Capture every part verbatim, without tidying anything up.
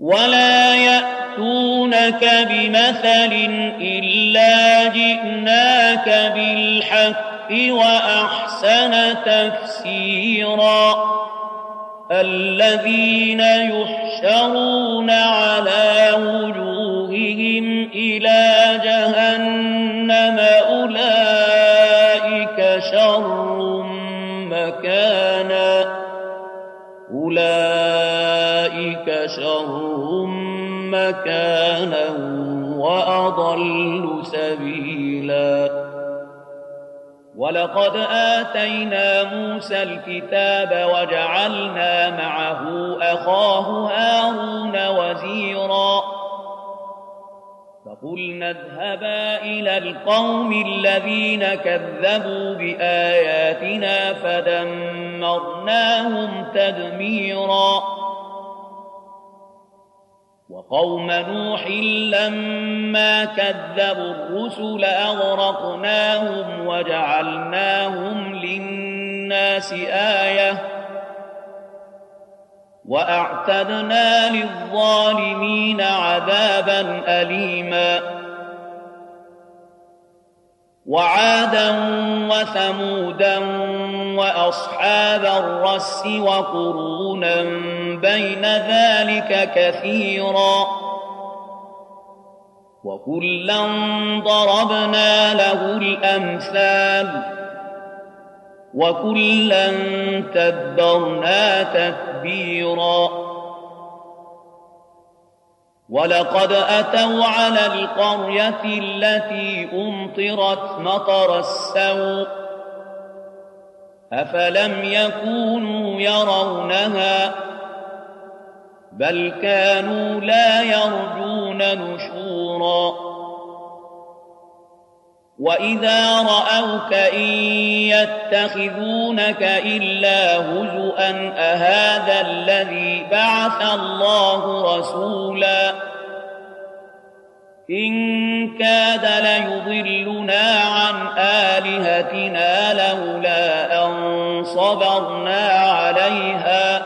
ولا يأتونك بمثل إلا جئناك بالحق وأحسن تفسيرا الذين يحشرون على وجوههم إلى جهنم أولئك شر مكانا أولئك شر مكانا وأضل سبيلا ولقد آتينا موسى الكتاب وجعلنا معه أخاه هارون وزيرا فقلنا اذهبا إلى القوم الذين كذبوا بآياتنا فدمرناهم تدميرا وقوم نوح لما كذبوا الرسل أغرقناهم وجعلناهم للناس آية وأعتدنا للظالمين عذابا أليما وعادا وثمودا وأصحاب الرس وقرونا بين ذلك كثيرا وكلا ضربنا له الأمثال وكلا تبرنا تتبيرا ولقد أتوا على القرية التي أمطرت مطر السوء أفلم يكونوا يرونها بل كانوا لا يرجون نشورا وإذا رأوك إن يتخذونك إلا هزؤا أهذا الذي بعث الله رسولا إن كاد ليضلنا عن آلهتنا لولا أن صبرنا عليها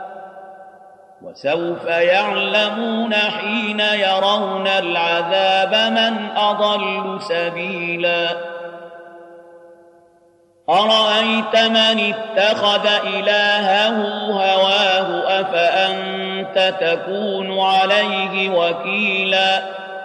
وسوف يعلمون حين يرون العذاب من أضل سبيلا أرأيت من اتخذ إلهه هواه أفأنت تكون عليه وكيلا